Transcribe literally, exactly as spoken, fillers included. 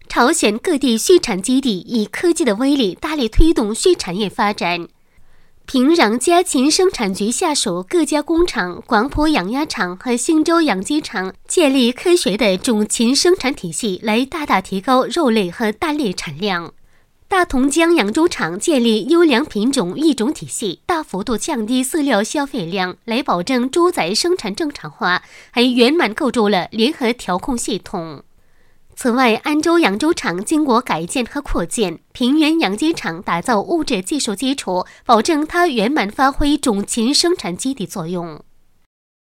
朝鲜各地畜产基地以科技的威力大力推动畜产业发展。平壤家禽生产局下属各家工厂、广浦养鸭场和新州养鸡场建立科学的种禽生产体系，来大大提高肉类和蛋类产量。大同江养猪场建立优良品种育种体系，大幅度降低饲料消费量，来保证猪仔生产正常化，还圆满构筑了联合调控系统。此外，安州养猪场经过改建和扩建，平原养鸡场打造物质技术基础，保证它圆满发挥种禽生产基地作用。